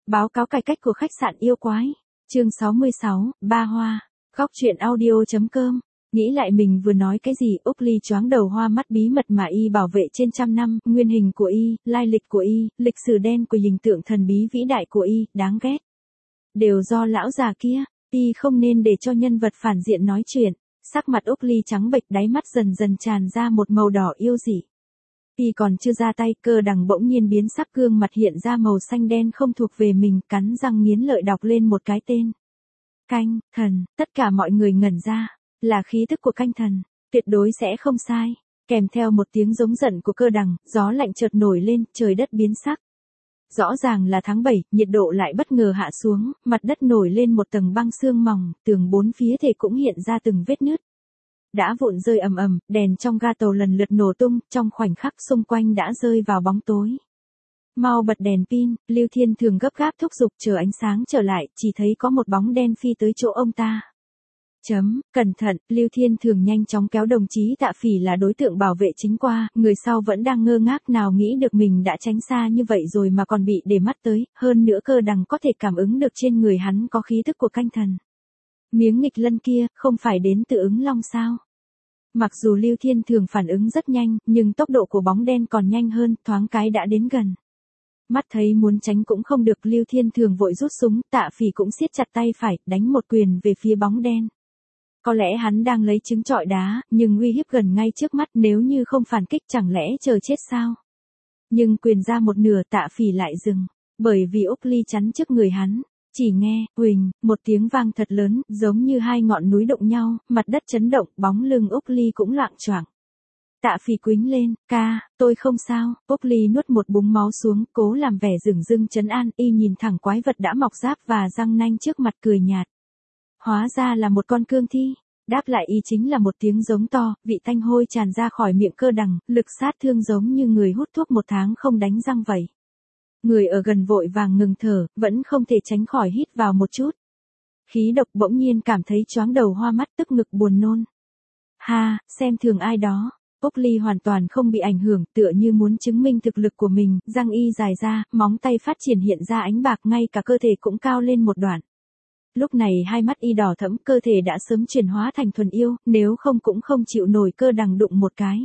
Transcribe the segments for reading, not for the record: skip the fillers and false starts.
Báo cáo cải cách của khách sạn yêu quái. Chương 66, Ba Hoa. Góc truyện audio.com. Nghĩ lại mình vừa nói cái gì, Úc Ly choáng đầu hoa mắt bí mật mà y bảo vệ trên trăm năm, nguyên hình của y, lai lịch của y, lịch sử đen của hình tượng thần bí vĩ đại của y, đáng ghét. Đều do lão già kia, y không nên để cho nhân vật phản diện nói chuyện. Sắc mặt Úc Ly trắng bệch, đáy mắt dần dần tràn ra một màu đỏ yêu dị. Y còn chưa ra tay, Cơ Đằng bỗng nhiên biến sắc, gương mặt hiện ra màu xanh đen không thuộc về mình, cắn răng nghiến lợi đọc lên một cái tên. Canh, thần, tất cả mọi người ngẩn ra, là khí tức của canh thần, tuyệt đối sẽ không sai. Kèm theo một tiếng giống giận của Cơ Đằng, gió lạnh chợt nổi lên, trời đất biến sắc. Rõ ràng là tháng 7, nhiệt độ lại bất ngờ hạ xuống, mặt đất nổi lên một tầng băng sương mỏng, tường bốn phía thể cũng hiện ra từng vết nứt. Đã vụn rơi ầm ầm, đèn trong ga tàu lần lượt nổ tung, trong khoảnh khắc xung quanh đã rơi vào bóng tối. Mau bật đèn pin, Lưu Thiên Thường gấp gáp thúc giục, chờ ánh sáng trở lại, chỉ thấy có một bóng đen phi tới chỗ ông ta. Cẩn thận, Lưu Thiên Thường nhanh chóng kéo đồng chí Tạ Phỉ là đối tượng bảo vệ chính qua, người sau vẫn đang ngơ ngác, nào nghĩ được mình đã tránh xa như vậy rồi mà còn bị để mắt tới, hơn nữa Cơ Đằng có thể cảm ứng được trên người hắn có khí tức của canh thần. Miếng nghịch lân kia, không phải đến từ Ứng Long sao? Mặc dù Lưu Thiên Thường phản ứng rất nhanh, nhưng tốc độ của bóng đen còn nhanh hơn, thoáng cái đã đến gần. Mắt thấy muốn tránh cũng không được, Lưu Thiên Thường vội rút súng, Tạ Phỉ cũng siết chặt tay phải, đánh một quyền về phía bóng đen. Có lẽ hắn đang lấy trứng trọi đá, nhưng uy hiếp gần ngay trước mắt, nếu như không phản kích chẳng lẽ chờ chết sao? Nhưng quyền ra một nửa, Tạ Phỉ lại dừng, bởi vì Úc Ly chắn trước người hắn. Chỉ nghe, huỳnh, một tiếng vang thật lớn, giống như hai ngọn núi đụng nhau, mặt đất chấn động, bóng lưng Úc Ly cũng loạng choạng. Tạ Phỉ quýnh lên, ca, tôi không sao. Úc Ly nuốt một búng máu xuống, cố làm vẻ dửng dưng trấn an, y nhìn thẳng quái vật đã mọc giáp và răng nanh trước mặt cười nhạt. Hóa ra là một con cương thi. Đáp lại y chính là một tiếng giống to, vị tanh hôi tràn ra khỏi miệng Cơ Đằng, lực sát thương giống như người hút thuốc 1 tháng không đánh răng vậy. Người ở gần vội vàng ngừng thở, vẫn không thể tránh khỏi hít vào một chút. Khí độc, bỗng nhiên cảm thấy choáng đầu hoa mắt, tức ngực buồn nôn. Ha, xem thường ai đó. Úc Ly hoàn toàn không bị ảnh hưởng, tựa như muốn chứng minh thực lực của mình, răng y dài ra, móng tay phát triển hiện ra ánh bạc, ngay cả cơ thể cũng cao lên một đoạn. Lúc này hai mắt y đỏ thẫm, cơ thể đã sớm chuyển hóa thành thuần yêu, nếu không cũng không chịu nổi Cơ Đằng đụng một cái.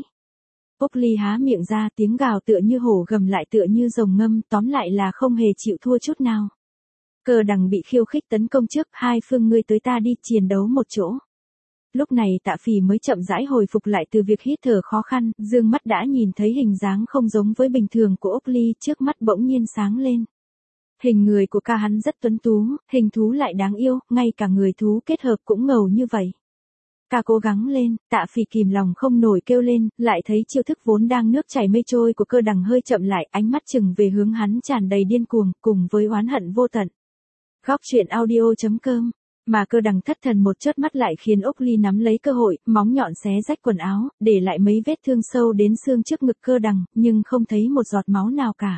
Úc Ly há miệng ra, tiếng gào tựa như hổ gầm lại tựa như rồng ngâm, tóm lại là không hề chịu thua chút nào. Cơ Đằng bị khiêu khích tấn công trước, hai phương ngươi tới ta đi, chiến đấu một chỗ. Lúc này Tạ Phỉ mới chậm rãi hồi phục lại từ việc hít thở khó khăn, dương mắt đã nhìn thấy hình dáng không giống với bình thường của Úc Ly, trước mắt bỗng nhiên sáng lên. Hình người của ca hắn rất tuấn tú, hình thú lại đáng yêu, ngay cả người thú kết hợp cũng ngầu như vậy. Ca cố gắng lên, Tạ Phỉ kìm lòng không nổi kêu lên, lại thấy chiêu thức vốn đang nước chảy mây trôi của Cơ Đằng hơi chậm lại, ánh mắt chừng về hướng hắn tràn đầy điên cuồng, cùng với oán hận vô tận. Góc truyện audio.com. Mà Cơ Đằng thất thần một chớp mắt lại khiến Úc Ly nắm lấy cơ hội, móng nhọn xé rách quần áo, để lại mấy vết thương sâu đến xương trước ngực Cơ Đằng, nhưng không thấy một giọt máu nào cả.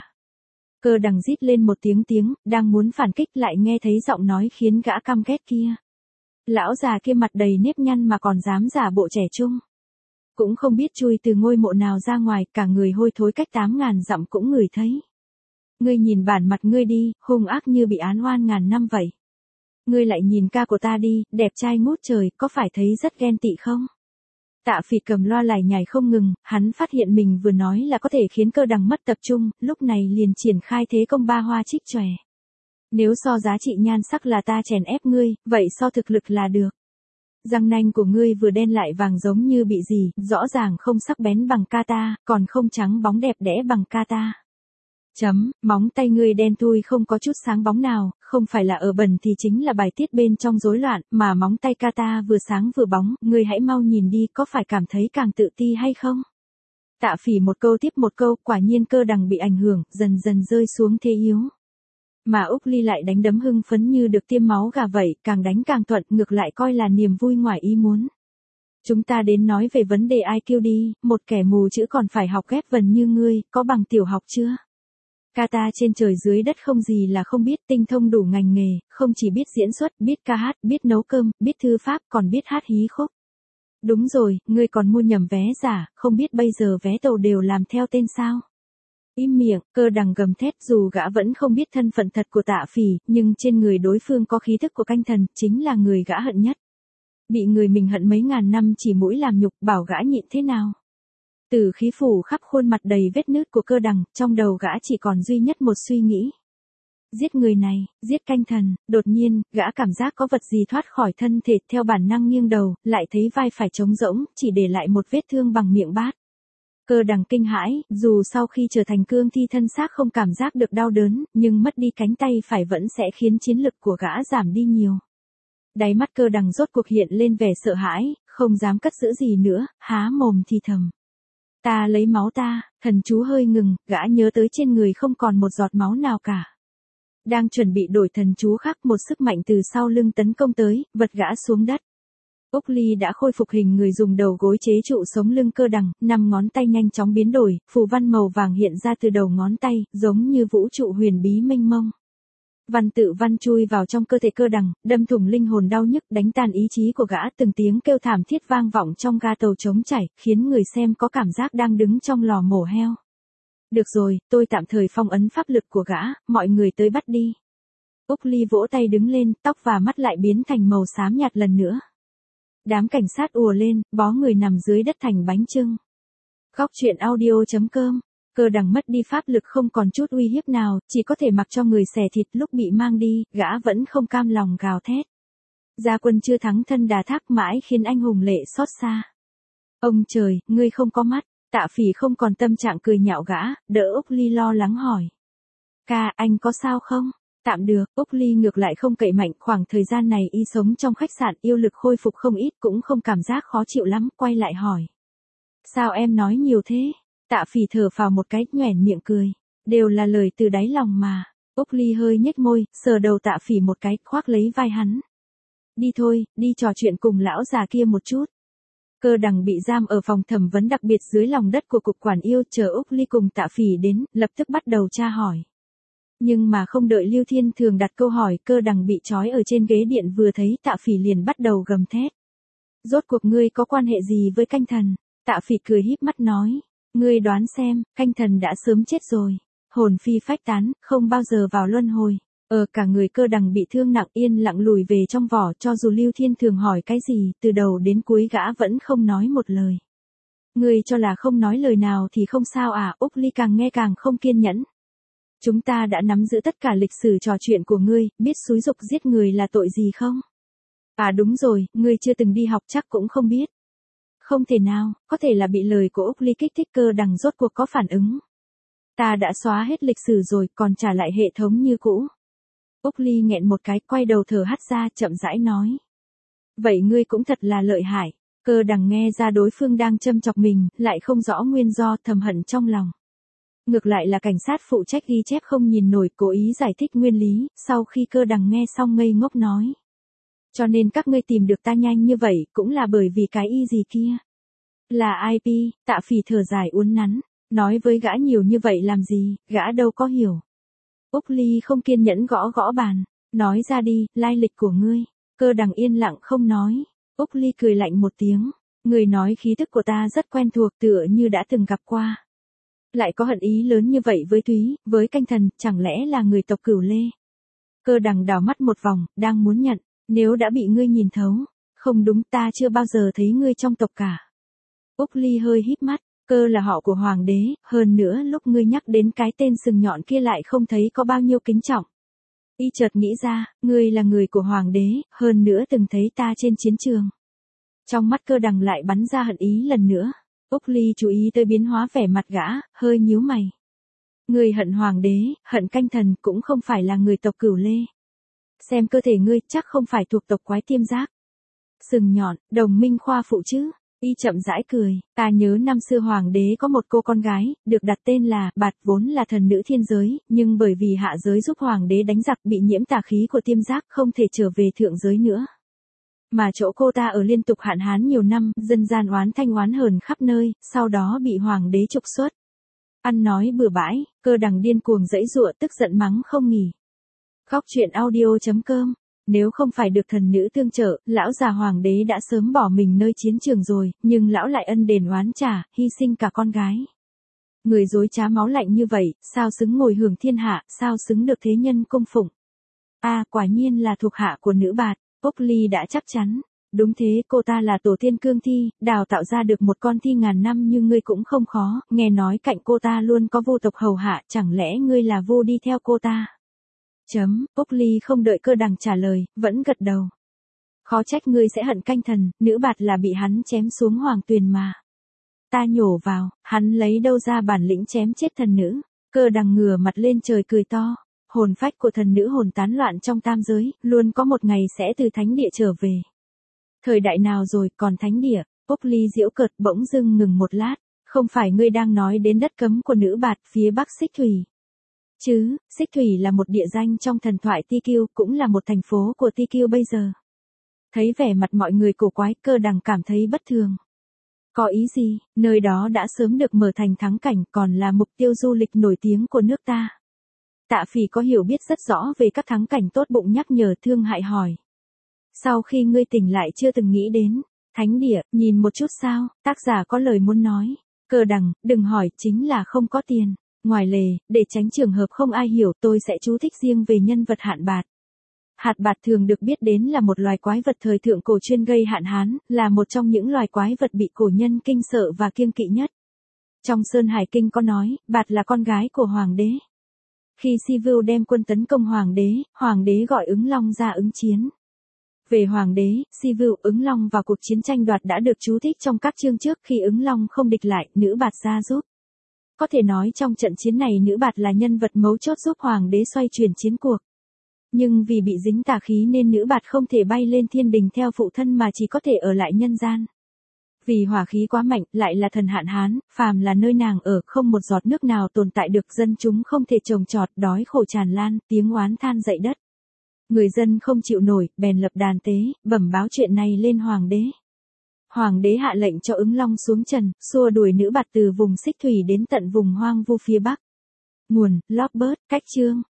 Cơ Đằng rít lên một tiếng, đang muốn phản kích lại nghe thấy giọng nói khiến gã căm ghét kia. Lão già kia mặt đầy nếp nhăn mà còn dám giả bộ trẻ trung. Cũng không biết chui từ ngôi mộ nào ra ngoài, cả người hôi thối cách 8.000 dặm cũng ngửi thấy. Ngươi nhìn bản mặt ngươi đi, hung ác như bị án oan ngàn năm vậy. Ngươi lại nhìn ca của ta đi, đẹp trai ngút trời, có phải thấy rất ghen tị không? Tạ Phỉ cầm loa lải nhải không ngừng, hắn phát hiện mình vừa nói là có thể khiến Cơ Đằng mất tập trung, lúc này liền triển khai thế công ba hoa trích chòe. Nếu so giá trị nhan sắc là ta chèn ép ngươi, vậy so thực lực là được. Răng nanh của ngươi vừa đen lại vàng giống như bị gì, rõ ràng không sắc bén bằng ca ta, còn không trắng bóng đẹp đẽ bằng ca ta. Móng tay ngươi đen thui không có chút sáng bóng nào, không phải là ở bẩn thì chính là bài tiết bên trong rối loạn, mà móng tay ca ta vừa sáng vừa bóng, ngươi hãy mau nhìn đi, có phải cảm thấy càng tự ti hay không? Tạ Phỉ một câu tiếp một câu, quả nhiên Cơ Đằng bị ảnh hưởng, dần dần rơi xuống thế yếu. Mà Úc Ly lại đánh đấm hưng phấn như được tiêm máu gà vậy, càng đánh càng thuận, ngược lại coi là niềm vui ngoài ý muốn. Chúng ta đến nói về vấn đề IQ đi, một kẻ mù chữ còn phải học ghép vần như ngươi, có bằng tiểu học chưa? Ca ta trên trời dưới đất không gì là không biết, tinh thông đủ ngành nghề, không chỉ biết diễn xuất, biết ca hát, biết nấu cơm, biết thư pháp, còn biết hát hí khúc. Đúng rồi, ngươi còn mua nhầm vé giả, không biết bây giờ vé tàu đều làm theo tên sao? Im miệng, Cơ Đằng gầm thét, dù gã vẫn không biết thân phận thật của Tạ Phỉ, nhưng trên người đối phương có khí thức của canh thần, chính là người gã hận nhất. Bị người mình hận mấy ngàn năm chỉ mũi làm nhục, bảo gã nhịn thế nào. Tử khí phủ khắp khuôn mặt đầy vết nứt của Cơ Đằng, trong đầu gã chỉ còn duy nhất một suy nghĩ. Giết người này, giết canh thần. Đột nhiên, gã cảm giác có vật gì thoát khỏi thân thể, theo bản năng nghiêng đầu, lại thấy vai phải trống rỗng, chỉ để lại một vết thương bằng miệng bát. Cơ Đằng kinh hãi, dù sau khi trở thành cương thi thân xác không cảm giác được đau đớn, nhưng mất đi cánh tay phải vẫn sẽ khiến chiến lực của gã giảm đi nhiều. Đáy mắt Cơ Đằng rốt cuộc hiện lên vẻ sợ hãi, không dám cất giữ gì nữa, há mồm thì thầm. Ta lấy máu ta. Thần chú hơi ngừng, gã nhớ tới trên người không còn một giọt máu nào cả. Đang chuẩn bị đổi thần chú khác, một sức mạnh từ sau lưng tấn công tới, vật gã xuống đất. Úc Ly đã khôi phục hình người, dùng đầu gối chế trụ sống lưng Cơ Đằng, 5 ngón tay nhanh chóng biến đổi, phù văn màu vàng hiện ra từ đầu ngón tay, giống như vũ trụ huyền bí mênh mông. Văn tự văn chui vào trong cơ thể Cơ Đằng, đâm thủng linh hồn đau nhức, đánh tan ý chí của gã, từng tiếng kêu thảm thiết vang vọng trong ga tàu trống chảy, khiến người xem có cảm giác đang đứng trong lò mổ heo. Được rồi, tôi tạm thời phong ấn pháp lực của gã, mọi người tới bắt đi. Úc Ly vỗ tay đứng lên, tóc và mắt lại biến thành màu xám nhạt lần nữa. Đám cảnh sát ùa lên, bó người nằm dưới đất thành bánh chưng. Góc truyện audio.com. Cơ Đằng mất đi pháp lực, không còn chút uy hiếp nào, chỉ có thể mặc cho người xẻ thịt. Lúc bị mang đi, gã vẫn không cam lòng gào thét. Gia quân chưa thắng thân đà thác, mãi khiến anh hùng lệ xót xa. Ông trời, ngươi không có mắt. Tạ Phỉ không còn tâm trạng cười nhạo gã, đỡ Úc Ly lo lắng hỏi. Ca, anh có sao không? Tạm được. Úc Ly ngược lại không cậy mạnh, khoảng thời gian này y sống trong khách sạn, yêu lực khôi phục không ít, cũng không cảm giác khó chịu lắm, quay lại hỏi. Sao em nói nhiều thế? Tạ Phỉ thở phào một cái, nhoẻn miệng cười. Đều là lời từ đáy lòng mà. Úc Ly hơi nhếch môi, sờ đầu Tạ Phỉ một cái, khoác lấy vai hắn. Đi thôi, đi trò chuyện cùng lão già kia một chút. Cơ Đằng bị giam ở phòng thẩm vấn đặc biệt dưới lòng đất của cục quản yêu, chờ Úc Ly cùng Tạ Phỉ đến, lập tức bắt đầu tra hỏi. Nhưng mà không đợi Lưu Thiên Thường đặt câu hỏi, Cơ Đằng bị trói ở trên ghế điện, vừa thấy Tạ Phỉ liền bắt đầu gầm thét. Rốt cuộc ngươi có quan hệ gì với canh thần? Tạ Phỉ cười híp mắt nói. Ngươi đoán xem, canh thần đã sớm chết rồi. Hồn phi phách tán, không bao giờ vào luân hồi. Cả người Cơ Đằng bị thương nặng, yên lặng lùi về trong vỏ, cho dù Lưu Thiên Thường hỏi cái gì, từ đầu đến cuối gã vẫn không nói một lời. Ngươi cho là không nói lời nào thì không sao à? Úc Ly càng nghe càng không kiên nhẫn. Chúng ta đã nắm giữ tất cả lịch sử trò chuyện của ngươi, biết xúi giục giết người là tội gì không? À đúng rồi, ngươi chưa từng đi học chắc cũng không biết. Không thể nào, có thể là bị lời của Úc Ly kích thích. Cơ Đằng rốt cuộc có phản ứng. Ta đã xóa hết lịch sử rồi, còn trả lại hệ thống như cũ. Úc Ly nghẹn một cái, quay đầu thở hắt ra, chậm rãi nói. Vậy ngươi cũng thật là lợi hại. Cơ Đằng nghe ra đối phương đang châm chọc mình, lại không rõ nguyên do, thầm hận trong lòng. Ngược lại là cảnh sát phụ trách ghi chép không nhìn nổi, cố ý giải thích nguyên lý, sau khi Cơ Đằng nghe xong ngây ngốc nói. Cho nên các ngươi tìm được ta nhanh như vậy, cũng là bởi vì cái y gì kia. Là IP, Tạ Phỉ thở dài uốn nắn, nói với gã nhiều như vậy làm gì, gã đâu có hiểu. Úc Ly không kiên nhẫn gõ gõ bàn, nói ra đi, lai lịch của ngươi. Cơ Đằng yên lặng không nói. Úc Ly cười lạnh một tiếng, người nói khí thức của ta rất quen thuộc, tựa như đã từng gặp qua. Lại có hận ý lớn như vậy với Thúy, với canh thần, chẳng lẽ là người tộc Cửu Lê? Cơ Đằng đảo mắt một vòng, đang muốn nhận, nếu đã bị ngươi nhìn thấu. Không đúng, ta chưa bao giờ thấy ngươi trong tộc cả. Úc Ly hơi híp mắt, Cơ là họ của hoàng đế, hơn nữa lúc ngươi nhắc đến cái tên sừng nhọn kia lại không thấy có bao nhiêu kính trọng. Y chợt nghĩ ra, ngươi là người của hoàng đế, hơn nữa từng thấy ta trên chiến trường. Trong mắt Cơ Đằng lại bắn ra hận ý lần nữa. Úc Ly chú ý tới biến hóa vẻ mặt gã, hơi nhíu mày. Ngươi hận hoàng đế, hận canh thần, cũng không phải là người tộc Cửu Lê. Xem cơ thể ngươi chắc không phải thuộc tộc Quái Tiêm Giác. Sừng nhọn, đồng minh khoa phụ chứ. Y chậm rãi cười, ta nhớ năm xưa hoàng đế có một cô con gái, được đặt tên là Bạt, vốn là thần nữ thiên giới, nhưng bởi vì hạ giới giúp hoàng đế đánh giặc bị nhiễm tà khí của Tiêm Giác, không thể trở về thượng giới nữa. Mà chỗ cô ta ở liên tục hạn hán nhiều năm, dân gian oán thanh oán hờn khắp nơi, sau đó bị hoàng đế trục xuất. Ăn nói bừa bãi, Cơ Đằng điên cuồng giãy giụa, tức giận mắng không nghỉ. Góc truyện audio.com. Nếu không phải được thần nữ tương trợ, lão già hoàng đế đã sớm bỏ mình nơi chiến trường rồi, nhưng lão lại ân đền oán trả, hy sinh cả con gái. Người dối trá máu lạnh như vậy, sao xứng ngồi hưởng thiên hạ, sao xứng được thế nhân cung phụng. Quả nhiên là thuộc hạ của nữ bạt, Úc Ly đã chắc chắn. Đúng thế, cô ta là tổ tiên cương thi, đào tạo ra được một con thi ngàn năm như ngươi cũng không khó, nghe nói cạnh cô ta luôn có vô tộc hầu hạ, chẳng lẽ ngươi là vô đi theo cô ta? Úc Ly không đợi Cơ Đằng trả lời, vẫn gật đầu. Khó trách ngươi sẽ hận canh thần, nữ bạt là bị hắn chém xuống hoàng tuyền mà. Ta nhổ vào, hắn lấy đâu ra bản lĩnh chém chết thần nữ. Cơ Đằng ngửa mặt lên trời cười to. Hồn phách của thần nữ hồn tán loạn trong tam giới, luôn có một ngày sẽ từ thánh địa trở về. Thời đại nào rồi còn thánh địa? Úc Ly giễu cợt bỗng dưng ngừng một lát. Không phải ngươi đang nói đến đất cấm của nữ bạt phía bắc Xích Thủy. Chứ, Xích Thủy là một địa danh trong thần thoại Ti Kiêu, cũng là một thành phố của Ti Kiêu bây giờ. Thấy vẻ mặt mọi người cổ quái, Cơ Đằng cảm thấy bất thường. Có ý gì, nơi đó đã sớm được mở thành thắng cảnh, còn là mục tiêu du lịch nổi tiếng của nước ta. Tạ Phỉ có hiểu biết rất rõ về các thắng cảnh, tốt bụng nhắc nhở thương hại hỏi. Sau khi ngươi tỉnh lại chưa từng nghĩ đến, thánh địa, nhìn một chút sao, tác giả có lời muốn nói. Cơ Đằng, đừng hỏi, chính là không có tiền. Ngoài lề, để tránh trường hợp không ai hiểu, tôi sẽ chú thích riêng về nhân vật Hạn Bạt. Hạt bạt thường được biết đến là một loài quái vật thời thượng cổ chuyên gây hạn hán, là một trong những loài quái vật bị cổ nhân kinh sợ và kiêng kỵ nhất. Trong Sơn Hải Kinh có nói, bạt là con gái của hoàng đế. Khi Sivu đem quân tấn công hoàng đế gọi ứng long ra ứng chiến. Về hoàng đế, Sivu, ứng long vào cuộc chiến tranh đoạt đã được chú thích trong các chương trước. Khi ứng long không địch lại, nữ bạt ra giúp. Có thể nói trong trận chiến này nữ bạt là nhân vật mấu chốt giúp hoàng đế xoay chuyển chiến cuộc. Nhưng vì bị dính tà khí nên nữ bạt không thể bay lên thiên đình theo phụ thân mà chỉ có thể ở lại nhân gian. Vì hỏa khí quá mạnh, lại là thần hạn hán, phàm là nơi nàng ở, không một giọt nước nào tồn tại được, dân chúng không thể trồng trọt, đói khổ tràn lan, tiếng oán than dậy đất. Người dân không chịu nổi, bèn lập đàn tế, bẩm báo chuyện này lên hoàng đế. Hoàng đế hạ lệnh cho ứng long xuống trần, xua đuổi nữ bạt từ vùng Xích Thủy đến tận vùng hoang vu phía bắc. Nguồn, Lockbird, cách chương.